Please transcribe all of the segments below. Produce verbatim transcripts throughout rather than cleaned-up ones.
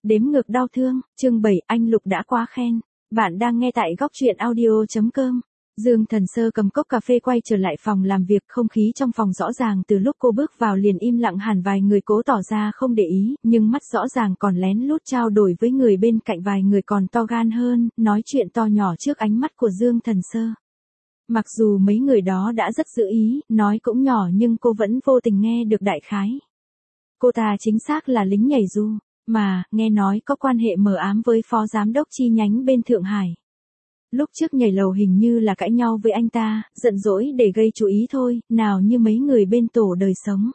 Đếm ngược đau thương, chương bảy, anh Lục đã quá khen. Bạn đang nghe tại góc truyện audio.com. Dương Thần Sơ cầm cốc cà phê quay trở lại phòng làm việc, không khí trong phòng rõ ràng từ lúc cô bước vào liền im lặng hẳn, vài người cố tỏ ra không để ý, nhưng mắt rõ ràng còn lén lút trao đổi với người bên cạnh, vài người còn to gan hơn, nói chuyện to nhỏ trước ánh mắt của Dương Thần Sơ. Mặc dù mấy người đó đã rất giữ ý, nói cũng nhỏ nhưng cô vẫn vô tình nghe được đại khái. Cô ta chính xác là lính nhảy dù, mà, nghe nói có quan hệ mờ ám với phó giám đốc chi nhánh bên Thượng Hải. Lúc trước nhảy lầu hình như là cãi nhau với anh ta, giận dỗi để gây chú ý thôi, nào như mấy người bên tổ đời sống.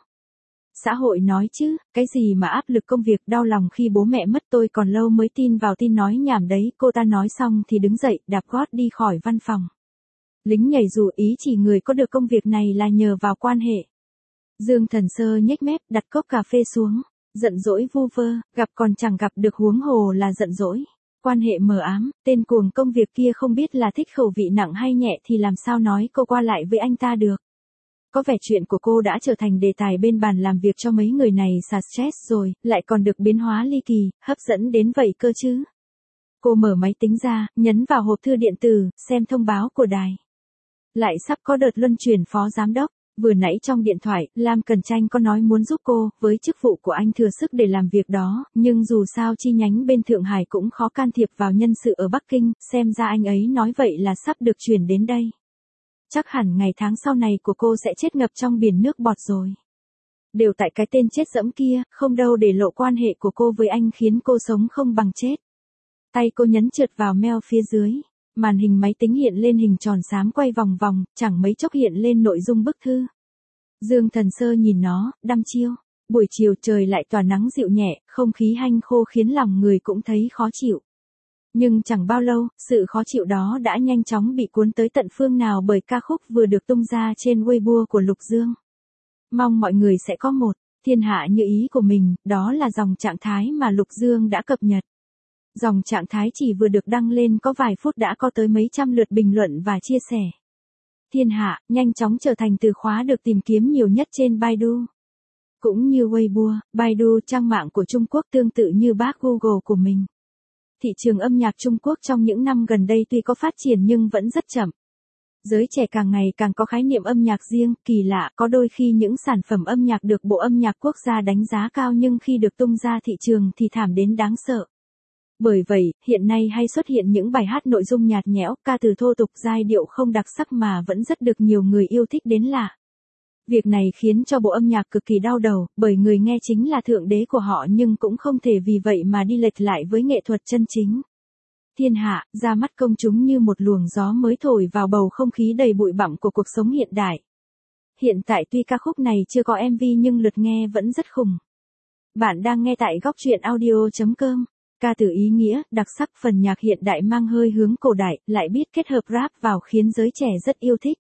Xã hội nói chứ, cái gì mà áp lực công việc, đau lòng khi bố mẹ mất, tôi còn lâu mới tin vào tin nói nhảm đấy. Cô ta nói xong thì đứng dậy, đạp gót đi khỏi văn phòng. Lính nhảy dù ý chỉ người có được công việc này là nhờ vào quan hệ. Dương Thần Sơ nhếch mép, đặt cốc cà phê xuống, giận dỗi vu vơ, gặp còn chẳng gặp được, huống hồ là giận dỗi. Quan hệ mờ ám, tên cuồng công việc kia không biết là thích khẩu vị nặng hay nhẹ thì làm sao nói cô qua lại với anh ta được. Có vẻ chuyện của cô đã trở thành đề tài bên bàn làm việc cho mấy người này xả stress rồi, lại còn được biến hóa ly kỳ, hấp dẫn đến vậy cơ chứ. Cô mở máy tính ra, nhấn vào hộp thư điện tử, xem thông báo của đài. Lại sắp có đợt luân chuyển phó giám đốc. Vừa nãy trong điện thoại, Lam Cần Tranh có nói muốn giúp cô, với chức vụ của anh thừa sức để làm việc đó, nhưng dù sao chi nhánh bên Thượng Hải cũng khó can thiệp vào nhân sự ở Bắc Kinh, xem ra anh ấy nói vậy là sắp được chuyển đến đây. Chắc hẳn ngày tháng sau này của cô sẽ chết ngập trong biển nước bọt rồi. Đều tại cái tên chết dẫm kia, không đâu để lộ quan hệ của cô với anh khiến cô sống không bằng chết. Tay cô nhấn trượt vào mail phía dưới. Màn hình máy tính hiện lên hình tròn xám quay vòng vòng, chẳng mấy chốc hiện lên nội dung bức thư. Dương Thần Sơ nhìn nó, đăm chiêu. Buổi chiều trời lại tỏa nắng dịu nhẹ, không khí hanh khô khiến lòng người cũng thấy khó chịu. Nhưng chẳng bao lâu, sự khó chịu đó đã nhanh chóng bị cuốn tới tận phương nào bởi ca khúc vừa được tung ra trên Weibo của Lục Dương. Mong mọi người sẽ có một thiên hạ như ý của mình, đó là dòng trạng thái mà Lục Dương đã cập nhật. Dòng trạng thái chỉ vừa được đăng lên có vài phút đã có tới mấy trăm lượt bình luận và chia sẻ. Thiên hạ, nhanh chóng trở thành từ khóa được tìm kiếm nhiều nhất trên Baidu. Cũng như Weibo, Baidu trang mạng của Trung Quốc tương tự như bác Google của mình. Thị trường âm nhạc Trung Quốc trong những năm gần đây tuy có phát triển nhưng vẫn rất chậm. Giới trẻ càng ngày càng có khái niệm âm nhạc riêng, kỳ lạ, có đôi khi những sản phẩm âm nhạc được Bộ Âm nhạc Quốc gia đánh giá cao nhưng khi được tung ra thị trường thì thảm đến đáng sợ. Bởi vậy, hiện nay hay xuất hiện những bài hát nội dung nhạt nhẽo, ca từ thô tục, giai điệu không đặc sắc mà vẫn rất được nhiều người yêu thích đến lạ. Việc này khiến cho Bộ Âm nhạc cực kỳ đau đầu, bởi người nghe chính là thượng đế của họ nhưng cũng không thể vì vậy mà đi lệch lại với nghệ thuật chân chính. Thiên hạ, ra mắt công chúng như một luồng gió mới thổi vào bầu không khí đầy bụi bặm của cuộc sống hiện đại. Hiện tại tuy ca khúc này chưa có em vê nhưng lượt nghe vẫn rất khủng. Bạn đang nghe tại góc truyện audio.com. Ca từ ý nghĩa, đặc sắc, phần nhạc hiện đại mang hơi hướng cổ đại, lại biết kết hợp rap vào khiến giới trẻ rất yêu thích.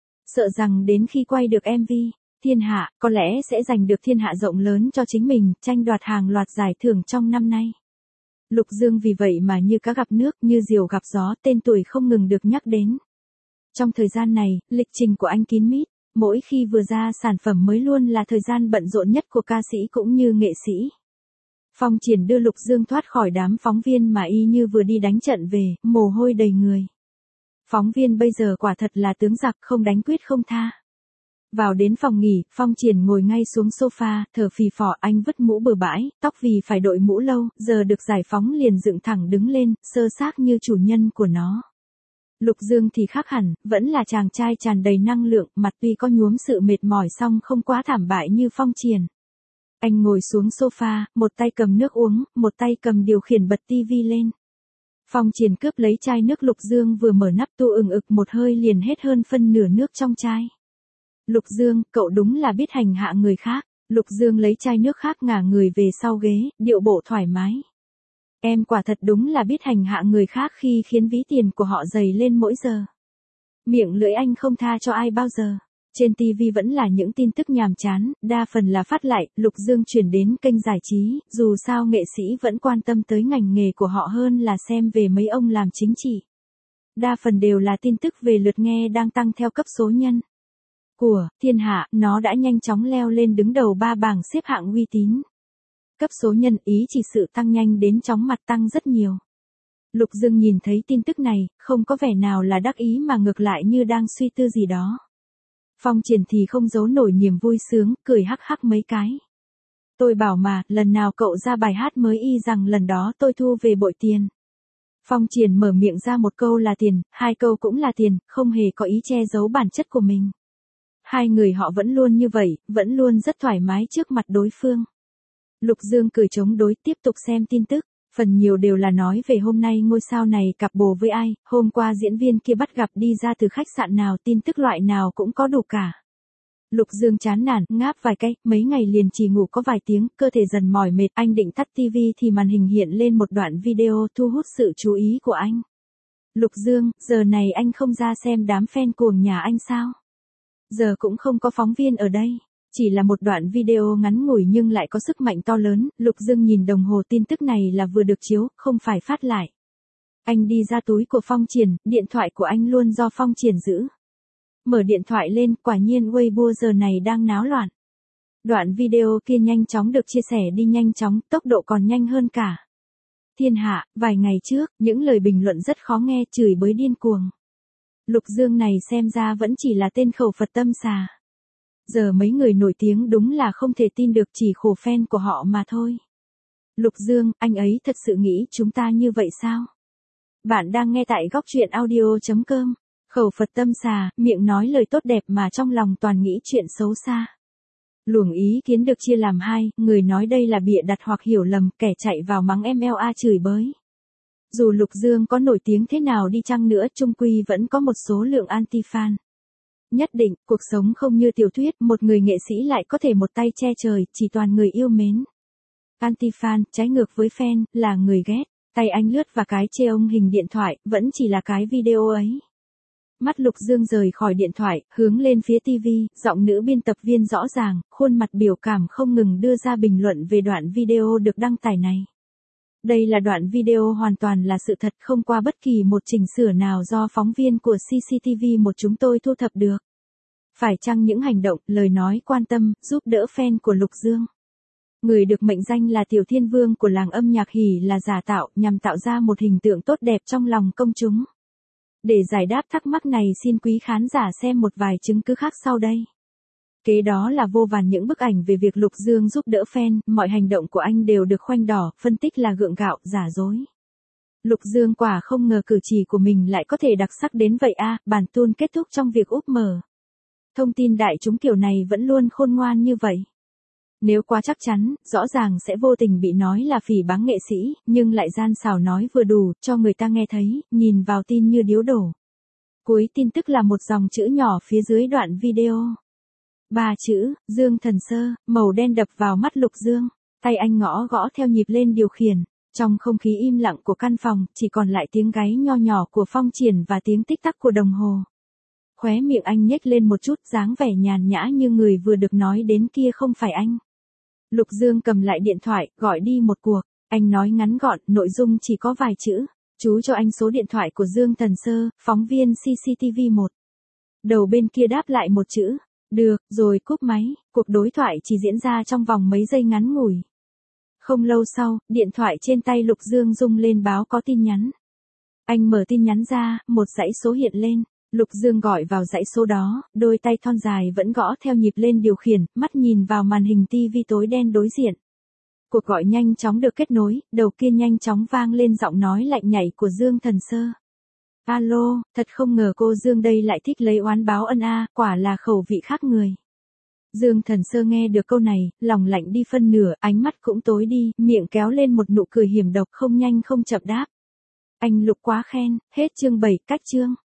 Sợ rằng đến khi quay được em vê, thiên hạ, có lẽ sẽ giành được thiên hạ rộng lớn cho chính mình, tranh đoạt hàng loạt giải thưởng trong năm nay. Lục Dương vì vậy mà như cá gặp nước, như diều gặp gió, tên tuổi không ngừng được nhắc đến. Trong thời gian này, lịch trình của anh kín mít, mỗi khi vừa ra sản phẩm mới luôn là thời gian bận rộn nhất của ca sĩ cũng như nghệ sĩ. Phong Triển đưa Lục Dương thoát khỏi đám phóng viên mà y như vừa đi đánh trận về, mồ hôi đầy người. Phóng viên bây giờ quả thật là tướng giặc, không đánh quyết không tha. Vào đến phòng nghỉ, Phong Triển ngồi ngay xuống sofa, thở phì phò, anh vứt mũ bừa bãi, tóc vì phải đội mũ lâu, giờ được giải phóng liền dựng thẳng đứng lên, sơ xác như chủ nhân của nó. Lục Dương thì khác hẳn, vẫn là chàng trai tràn đầy năng lượng, mặt tuy có nhuốm sự mệt mỏi song không quá thảm bại như Phong Triển. Anh ngồi xuống sofa, một tay cầm nước uống, một tay cầm điều khiển bật tivi lên. Phong Triển cướp lấy chai nước Lục Dương vừa mở nắp tu ừng ực một hơi liền hết hơn phân nửa nước trong chai. Lục Dương, cậu đúng là biết hành hạ người khác. Lục Dương lấy chai nước khác ngả người về sau ghế, điệu bộ thoải mái. Em quả thật đúng là biết hành hạ người khác khi khiến ví tiền của họ dày lên mỗi giờ. Miệng lưỡi anh không tha cho ai bao giờ. Trên ti vi vẫn là những tin tức nhàm chán, đa phần là phát lại, Lục Dương chuyển đến kênh giải trí, dù sao nghệ sĩ vẫn quan tâm tới ngành nghề của họ hơn là xem về mấy ông làm chính trị. Đa phần đều là tin tức về lượt nghe đang tăng theo cấp số nhân. Của thiên hạ, nó đã nhanh chóng leo lên đứng đầu ba bảng xếp hạng uy tín. Cấp số nhân ý chỉ sự tăng nhanh đến chóng mặt tăng rất nhiều. Lục Dương nhìn thấy tin tức này, không có vẻ nào là đắc ý mà ngược lại như đang suy tư gì đó. Phong Triển thì không giấu nổi niềm vui sướng, cười hắc hắc mấy cái. Tôi bảo mà, lần nào cậu ra bài hát mới y rằng lần đó tôi thu về bội tiền. Phong Triển mở miệng ra một câu là tiền, hai câu cũng là tiền, không hề có ý che giấu bản chất của mình. Hai người họ vẫn luôn như vậy, vẫn luôn rất thoải mái trước mặt đối phương. Lục Dương cười chống đối tiếp tục xem tin tức, phần nhiều đều là nói về hôm nay ngôi sao này cặp bồ với ai, hôm qua diễn viên kia bắt gặp đi ra từ khách sạn nào, tin tức loại nào cũng có đủ cả. Lục Dương chán nản, ngáp vài cái, mấy ngày liền chỉ ngủ có vài tiếng, cơ thể dần mỏi mệt, anh định tắt tivi thì màn hình hiện lên một đoạn video thu hút sự chú ý của anh. Lục Dương, giờ này anh không ra xem đám fan cuồng nhà anh sao? Giờ cũng không có phóng viên ở đây. Chỉ là một đoạn video ngắn ngủi nhưng lại có sức mạnh to lớn, Lục Dương nhìn đồng hồ tin tức này là vừa được chiếu, không phải phát lại. Anh đi ra túi của Phong Triển, điện thoại của anh luôn do Phong Triển giữ. Mở điện thoại lên, quả nhiên Weibo giờ này đang náo loạn. Đoạn video kia nhanh chóng được chia sẻ đi nhanh chóng, tốc độ còn nhanh hơn cả thiên hạ. Vài ngày trước, những lời bình luận rất khó nghe, chửi bới điên cuồng. Lục Dương này xem ra vẫn chỉ là tên khẩu Phật tâm xà. Giờ mấy người nổi tiếng đúng là không thể tin được, chỉ khổ fan của họ mà thôi. Lục Dương, anh ấy thật sự nghĩ chúng ta như vậy sao? Bạn đang nghe tại góc truyện audio chấm com. Khẩu Phật tâm xà, miệng nói lời tốt đẹp mà trong lòng toàn nghĩ chuyện xấu xa. Luồng ý kiến được chia làm hai, người nói đây là bịa đặt hoặc hiểu lầm, kẻ chạy vào mắng em lờ a chửi bới. Dù Lục Dương có nổi tiếng thế nào đi chăng nữa, chung quy vẫn có một số lượng anti-fan. Nhất định, cuộc sống không như tiểu thuyết, một người nghệ sĩ lại có thể một tay che trời, chỉ toàn người yêu mến. Anti-fan, trái ngược với fan, là người ghét. Tay anh lướt và cái chê ông hình điện thoại, vẫn chỉ là cái video ấy. Mắt Lục Dương rời khỏi điện thoại, hướng lên phía tivi, giọng nữ biên tập viên rõ ràng, khuôn mặt biểu cảm không ngừng đưa ra bình luận về đoạn video được đăng tải này. Đây là đoạn video hoàn toàn là sự thật, không qua bất kỳ một chỉnh sửa nào do phóng viên của xê xê tê vê một chúng tôi thu thập được. Phải chăng những hành động, lời nói quan tâm, giúp đỡ fan của Lục Dương? Người được mệnh danh là Tiểu Thiên Vương của làng âm nhạc Hỉ là giả tạo, nhằm tạo ra một hình tượng tốt đẹp trong lòng công chúng. Để giải đáp thắc mắc này, xin quý khán giả xem một vài chứng cứ khác sau đây. Kế đó là vô vàn những bức ảnh về việc Lục Dương giúp đỡ fan, mọi hành động của anh đều được khoanh đỏ, phân tích là gượng gạo, giả dối. Lục Dương quả không ngờ cử chỉ của mình lại có thể đặc sắc đến vậy a. À, bản tune kết thúc trong việc úp mở thông tin đại chúng kiểu này vẫn luôn khôn ngoan như vậy. Nếu quá chắc chắn, rõ ràng sẽ vô tình bị nói là phỉ báng nghệ sĩ, nhưng lại gian xảo nói vừa đủ, cho người ta nghe thấy, nhìn vào tin như điếu đổ. Cuối tin tức là một dòng chữ nhỏ phía dưới đoạn video. Ba chữ, Dương Thần Sơ, màu đen đập vào mắt Lục Dương. Tay anh ngõ gõ theo nhịp lên điều khiển. Trong không khí im lặng của căn phòng, chỉ còn lại tiếng gáy nho nhỏ của Phong Triển và tiếng tích tắc của đồng hồ. Khóe miệng anh nhếch lên một chút, dáng vẻ nhàn nhã như người vừa được nói đến kia không phải anh. Lục Dương cầm lại điện thoại, gọi đi một cuộc. Anh nói ngắn gọn, nội dung chỉ có vài chữ. Chú cho anh số điện thoại của Dương Thần Sơ, phóng viên xê xê tê vê một. Đầu bên kia đáp lại một chữ. Được, rồi cúp máy. Cuộc đối thoại chỉ diễn ra trong vòng mấy giây ngắn ngủi. Không lâu sau, điện thoại trên tay Lục Dương rung lên báo có tin nhắn. Anh mở tin nhắn ra, một dãy số hiện lên. Lục Dương gọi vào dãy số đó, đôi tay thon dài vẫn gõ theo nhịp lên điều khiển, mắt nhìn vào màn hình tivi tối đen đối diện. Cuộc gọi nhanh chóng được kết nối, đầu kia nhanh chóng vang lên giọng nói lạnh nhảy của Dương Thần Sơ. Alo, thật không ngờ cô Dương đây lại thích lấy oán báo ân a, quả là khẩu vị khác người. Dương Thần Sơ nghe được câu này, lòng lạnh đi phân nửa, ánh mắt cũng tối đi, miệng kéo lên một nụ cười hiểm độc, không nhanh không chậm đáp. Anh Lục quá khen, hết chương bảy, cách chương.